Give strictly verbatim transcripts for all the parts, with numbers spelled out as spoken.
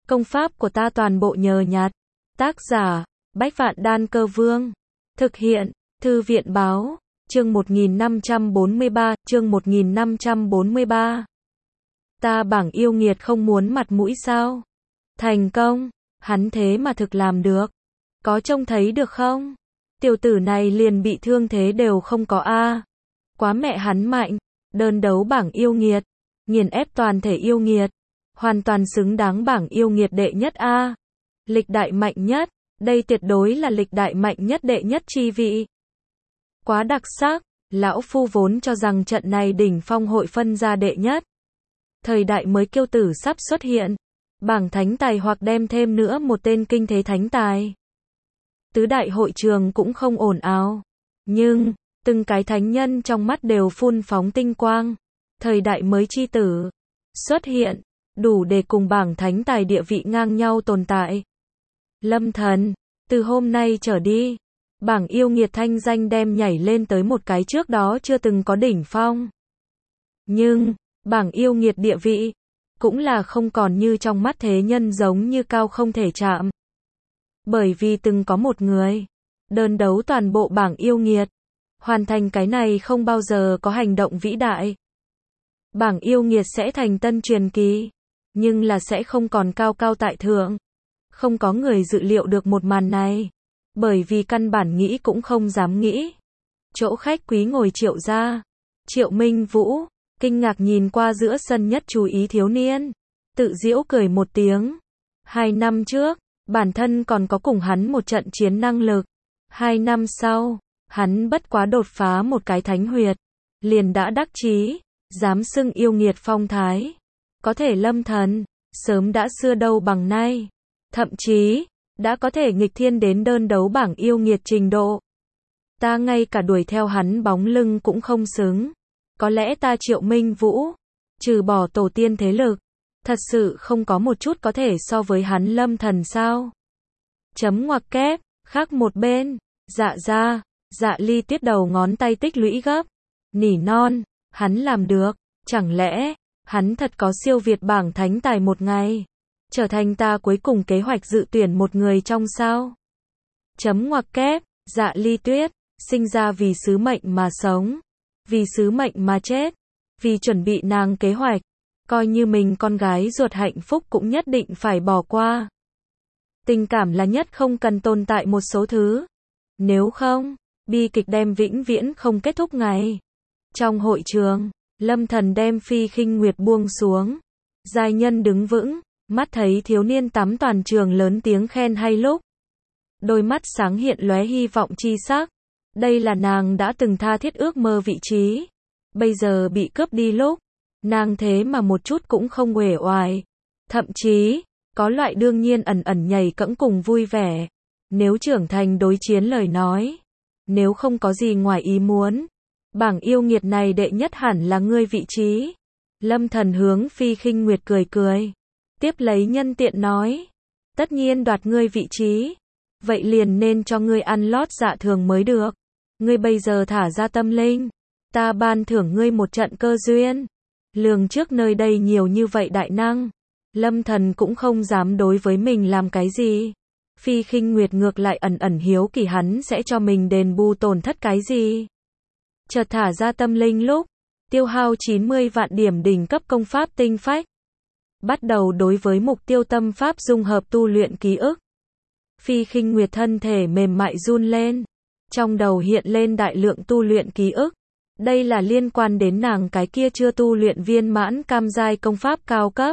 Công pháp của ta toàn bộ nhờ nhặt. Tác giả, Bách Vạn Đan Cơ Vương. Thực hiện, Thư viện Báo. Chương một nghìn năm trăm bốn mươi ba, chương một nghìn năm trăm bốn mươi ba. Ta bảng yêu nghiệt không muốn mặt mũi sao? Thành công, hắn thế mà thực làm được. Có trông thấy được không? Tiểu tử này liền bị thương thế đều không có a. Quá mẹ hắn mạnh, đơn đấu bảng yêu nghiệt, nghiền ép toàn thể yêu nghiệt, hoàn toàn xứng đáng bảng yêu nghiệt đệ nhất a. Lịch đại mạnh nhất, đây tuyệt đối là lịch đại mạnh nhất đệ nhất chi vị. Quá đặc sắc, lão phu vốn cho rằng trận này đỉnh phong hội phân ra đệ nhất. Thời đại mới kiêu tử sắp xuất hiện, bảng thánh tài hoặc đem thêm nữa một tên kinh thế thánh tài. Tứ đại hội trường cũng không ồn ào, nhưng từng cái thánh nhân trong mắt đều phun phóng tinh quang. Thời đại mới chi tử xuất hiện, đủ để cùng bảng thánh tài địa vị ngang nhau tồn tại. Lâm Thần, từ hôm nay trở đi, bảng yêu nghiệt thanh danh đem nhảy lên tới một cái trước đó chưa từng có đỉnh phong. Nhưng, bảng yêu nghiệt địa vị, cũng là không còn như trong mắt thế nhân giống như cao không thể chạm. Bởi vì từng có một người, đơn đấu toàn bộ bảng yêu nghiệt, hoàn thành cái này không bao giờ có hành động vĩ đại. Bảng yêu nghiệt sẽ thành tân truyền kỳ, nhưng là sẽ không còn cao cao tại thượng. Không có người dự liệu được một màn này, bởi vì căn bản nghĩ cũng không dám nghĩ. Chỗ khách quý ngồi Triệu gia, Triệu Minh Vũ, kinh ngạc nhìn qua giữa sân nhất chú ý thiếu niên, tự giễu cười một tiếng. Hai năm trước, bản thân còn có cùng hắn một trận chiến năng lực. Hai năm sau, hắn bất quá đột phá một cái thánh huyệt, liền đã đắc chí, dám xưng yêu nghiệt phong thái. Có thể Lâm Thần, sớm đã xưa đâu bằng nay. Thậm chí, đã có thể nghịch thiên đến đơn đấu bảng yêu nghiệt trình độ. Ta ngay cả đuổi theo hắn bóng lưng cũng không xứng. Có lẽ ta Triệu Minh Vũ, trừ bỏ tổ tiên thế lực, thật sự không có một chút có thể so với hắn Lâm Thần sao? Chấm ngoặc kép, khác một bên, Dạ gia, Dạ Ly tiết đầu ngón tay tích lũy gấp, nỉ non, hắn làm được, chẳng lẽ, hắn thật có siêu việt bảng thánh tài một ngày, trở thành ta cuối cùng kế hoạch dự tuyển một người trong sao? Chấm ngoặc kép, Dạ Ly Tuyết, sinh ra vì sứ mệnh mà sống, vì sứ mệnh mà chết, vì chuẩn bị nàng kế hoạch, coi như mình con gái ruột hạnh phúc cũng nhất định phải bỏ qua. Tình cảm là nhất không cần tồn tại một số thứ. Nếu không, bi kịch đem vĩnh viễn không kết thúc ngày. Trong hội trường, Lâm Thần đem Phi Khinh Nguyệt buông xuống. Giai nhân đứng vững, mắt thấy thiếu niên tắm toàn trường lớn tiếng khen hay lúc. Đôi mắt sáng hiện lóe hy vọng chi sắc. Đây là nàng đã từng tha thiết ước mơ vị trí. Bây giờ bị cướp đi lúc. Nàng thế mà một chút cũng không uể oải. Thậm chí, có loại đương nhiên ẩn ẩn nhảy cẫng cùng vui vẻ. Nếu trưởng thành đối chiến lời nói. Nếu không có gì ngoài ý muốn. Bảng yêu nghiệt này đệ nhất hẳn là ngươi vị trí. Lâm Thần hướng Phi Khinh Nguyệt cười cười. Tiếp lấy nhân tiện nói. Tất nhiên đoạt ngươi vị trí. Vậy liền nên cho ngươi ăn lót dạ thường mới được. Ngươi bây giờ thả ra tâm linh. Ta ban thưởng ngươi một trận cơ duyên. Lường trước nơi đây nhiều như vậy đại năng. Lâm Thần cũng không dám đối với mình làm cái gì. Phi Khinh Nguyệt ngược lại ẩn ẩn hiếu kỳ hắn sẽ cho mình đền bù tổn thất cái gì. Chợt thả ra tâm linh lúc, tiêu hao chín mươi vạn điểm đỉnh cấp công pháp tinh phách. Bắt đầu đối với mục tiêu tâm pháp dung hợp tu luyện ký ức. Phi Khinh Nguyệt thân thể mềm mại run lên. Trong đầu hiện lên đại lượng tu luyện ký ức. Đây là liên quan đến nàng cái kia chưa tu luyện viên mãn cam giai công pháp cao cấp.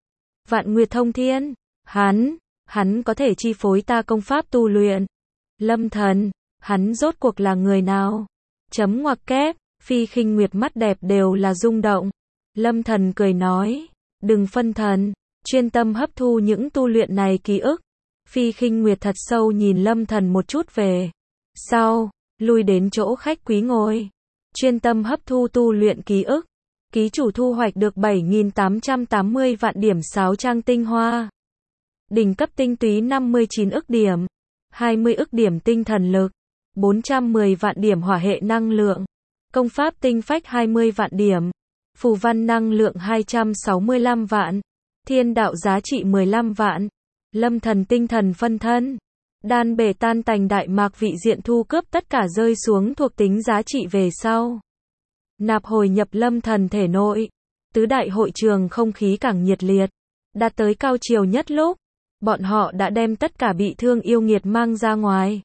Vạn Nguyệt Thông Thiên, hắn, hắn có thể chi phối ta công pháp tu luyện. Lâm Thần, hắn rốt cuộc là người nào? Chấm ngoặc kép, Phi Khinh Nguyệt mắt đẹp đều là rung động. Lâm Thần cười nói, đừng phân thần, chuyên tâm hấp thu những tu luyện này ký ức. Phi Khinh Nguyệt thật sâu nhìn Lâm Thần một chút về sau, lui đến chỗ khách quý ngồi, chuyên tâm hấp thu tu luyện ký ức. Ký chủ thu hoạch được bảy nghìn tám trăm tám mươi vạn điểm sáo trang tinh hoa. Đỉnh cấp tinh túy năm mươi chín ức điểm, hai mươi ức điểm tinh thần lực, bốn trăm mười vạn điểm hỏa hệ năng lượng, công pháp tinh phách hai mươi vạn điểm, phù văn năng lượng hai trăm sáu mươi lăm vạn, Thiên đạo giá trị mười lăm vạn. Lâm thần tinh thần phân thân. Đan bể tan tành đại mạc vị diện thu cướp tất cả rơi xuống thuộc tính giá trị về sau. Nạp hồi nhập lâm thần thể nội. Tứ đại hội trường không khí càng nhiệt liệt. Đạt tới cao chiều nhất lúc. Bọn họ đã đem tất cả bị thương yêu nghiệt mang ra ngoài.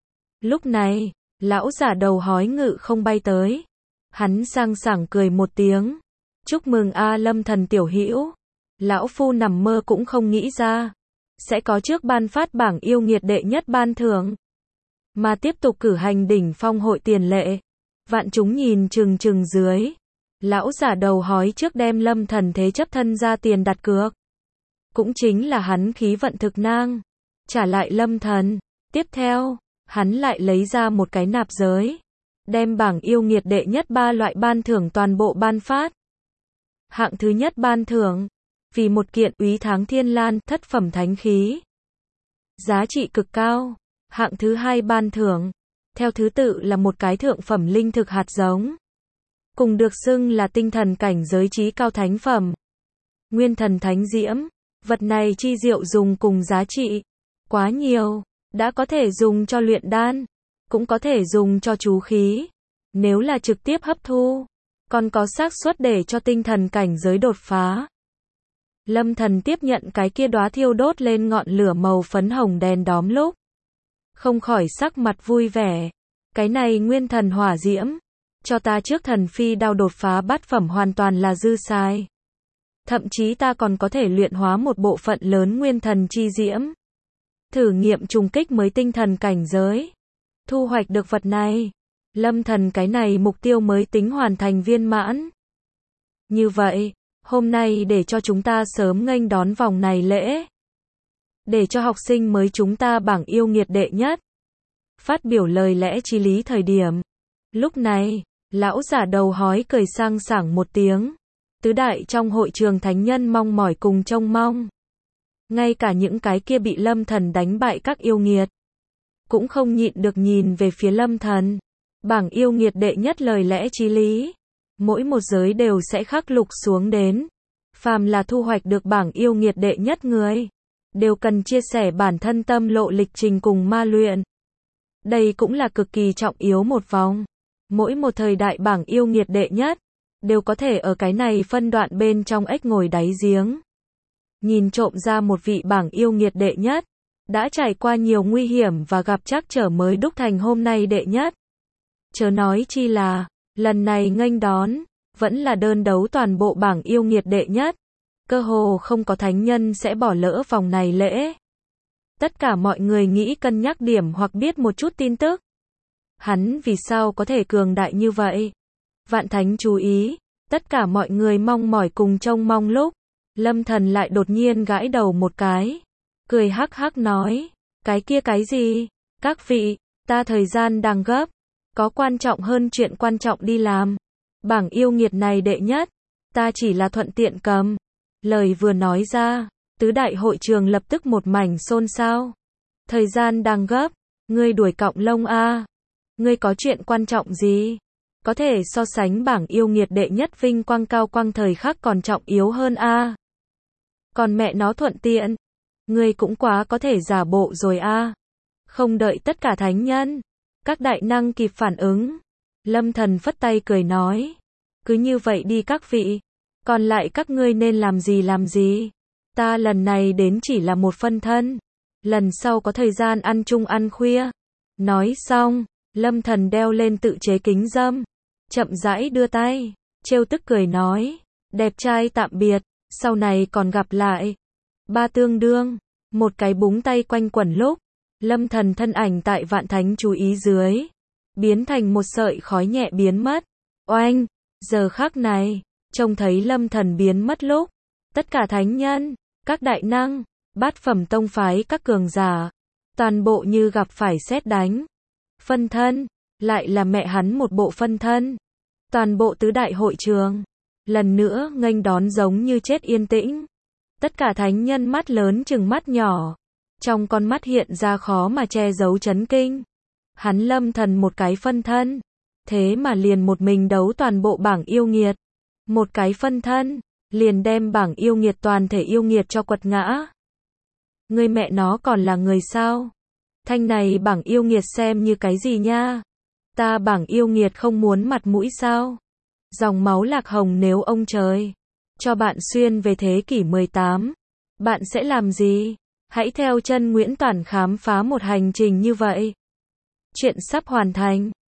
Lúc này, lão giả đầu hói ngự không bay tới. Hắn sang sảng cười một tiếng. Chúc mừng a Lâm thần tiểu hữu. Lão phu nằm mơ cũng không nghĩ ra. Sẽ có trước ban phát bảng yêu nghiệt đệ nhất ban thưởng. Mà tiếp tục cử hành đỉnh phong hội tiền lệ. Vạn chúng nhìn chừng chừng dưới. Lão giả đầu hói trước đem Lâm thần thế chấp thân ra tiền đặt cược. Cũng chính là hắn khí vận thực nang. Trả lại Lâm thần. Tiếp theo, hắn lại lấy ra một cái nạp giới. Đem bảng yêu nghiệt đệ nhất ba loại ban thưởng toàn bộ ban phát. Hạng thứ nhất ban thưởng. Vì một kiện úy tháng thiên lan thất phẩm thánh khí. Giá trị cực cao. Hạng thứ hai ban thưởng. Theo thứ tự là một cái thượng phẩm linh thực hạt giống. Cùng được xưng là tinh thần cảnh giới trí cao thánh phẩm. Nguyên thần thánh diễm. Vật này chi diệu dùng cùng giá trị. Quá nhiều. Đã có thể dùng cho luyện đan. Cũng có thể dùng cho chú khí. Nếu là trực tiếp hấp thu. Còn có xác suất để cho tinh thần cảnh giới đột phá. Lâm thần tiếp nhận cái kia đóa thiêu đốt lên ngọn lửa màu phấn hồng đèn đóm lúc. Không khỏi sắc mặt vui vẻ. Cái này nguyên thần hỏa diễm. Cho ta trước thần phi đao đột phá bát phẩm hoàn toàn là dư sai. Thậm chí ta còn có thể luyện hóa một bộ phận lớn nguyên thần chi diễm. Thử nghiệm trùng kích mới tinh thần cảnh giới. Thu hoạch được vật này. Lâm thần cái này mục tiêu mới tính hoàn thành viên mãn. Như vậy, hôm nay để cho chúng ta sớm nghênh đón vòng này lễ. Để cho học sinh mới chúng ta bảng yêu nghiệt đệ nhất. Phát biểu lời lẽ chí lý thời điểm. Lúc này, lão giả đầu hói cười sang sảng một tiếng. Tứ đại trong hội trường thánh nhân mong mỏi cùng trông mong. Ngay cả những cái kia bị Lâm thần đánh bại các yêu nghiệt. Cũng không nhịn được nhìn về phía Lâm thần. Bảng yêu nghiệt đệ nhất lời lẽ chí lý. Mỗi một giới đều sẽ khắc lục xuống đến. Phàm là thu hoạch được bảng yêu nghiệt đệ nhất người. Đều cần chia sẻ bản thân tâm lộ lịch trình cùng ma luyện. Đây cũng là cực kỳ trọng yếu một vòng. Mỗi một thời đại bảng yêu nghiệt đệ nhất. Đều có thể ở cái này phân đoạn bên trong ếch ngồi đáy giếng. Nhìn trộm ra một vị bảng yêu nghiệt đệ nhất. Đã trải qua nhiều nguy hiểm và gặp trắc trở mới đúc thành hôm nay đệ nhất. Chớ nói chi là, lần này nghênh đón, vẫn là đơn đấu toàn bộ bảng yêu nghiệt đệ nhất. Cơ hồ không có thánh nhân sẽ bỏ lỡ vòng này lễ. Tất cả mọi người nghĩ cân nhắc điểm hoặc biết một chút tin tức. Hắn vì sao có thể cường đại như vậy? Vạn thánh chú ý, tất cả mọi người mong mỏi cùng trông mong lúc. Lâm thần lại đột nhiên gãi đầu một cái. Cười hắc hắc nói, cái kia cái gì? Các vị, ta thời gian đang gấp. Có quan trọng hơn chuyện quan trọng đi làm. Bảng yêu nghiệt này đệ nhất. Ta chỉ là thuận tiện cầm. Lời vừa nói ra. Tứ đại hội trường lập tức một mảnh xôn xao. Thời gian đang gấp. Ngươi đuổi cọng lông a. Ngươi có chuyện quan trọng gì? Có thể so sánh bảng yêu nghiệt đệ nhất vinh quang cao quang thời khắc còn trọng yếu hơn a. Còn mẹ nó thuận tiện. Ngươi cũng quá có thể giả bộ rồi a. Không đợi tất cả thánh nhân. Các đại năng kịp phản ứng. Lâm thần phất tay cười nói. Cứ như vậy đi các vị. Còn lại các ngươi nên làm gì làm gì. Ta lần này đến chỉ là một phân thân. Lần sau có thời gian ăn chung ăn khuya. Nói xong, Lâm thần đeo lên tự chế kính dâm. Chậm rãi đưa tay. Trêu tức cười nói. Đẹp trai tạm biệt. Sau này còn gặp lại. Ba tương đương. Một cái búng tay quanh quẩn lúc. Lâm thần thân ảnh tại vạn thánh chú ý dưới. Biến thành một sợi khói nhẹ biến mất. Oanh! Giờ khắc này. Trông thấy lâm thần biến mất lúc. Tất cả thánh nhân. Các đại năng. Bát phẩm tông phái các cường giả. Toàn bộ như gặp phải sét đánh. Phân thân. Lại là mẹ hắn một bộ phân thân. Toàn bộ tứ đại hội trường. Lần nữa nghênh đón giống như chết yên tĩnh. Tất cả thánh nhân mắt lớn chừng mắt nhỏ. Trong con mắt hiện ra khó mà che giấu chấn kinh. Hắn lâm thần một cái phân thân. Thế mà liền một mình đấu toàn bộ bảng yêu nghiệt. Một cái phân thân. liền đem bảng yêu nghiệt toàn thể yêu nghiệt cho quật ngã. Ngươi mẹ nó còn là người sao? Thanh này bảng yêu nghiệt xem như cái gì nha? Ta bảng yêu nghiệt không muốn mặt mũi sao? Dòng máu lạc hồng nếu ông trời cho bạn xuyên về thế kỷ mười tám, bạn sẽ làm gì? Hãy theo chân Nguyễn Toản khám phá một hành trình như vậy. Chuyện sắp hoàn thành.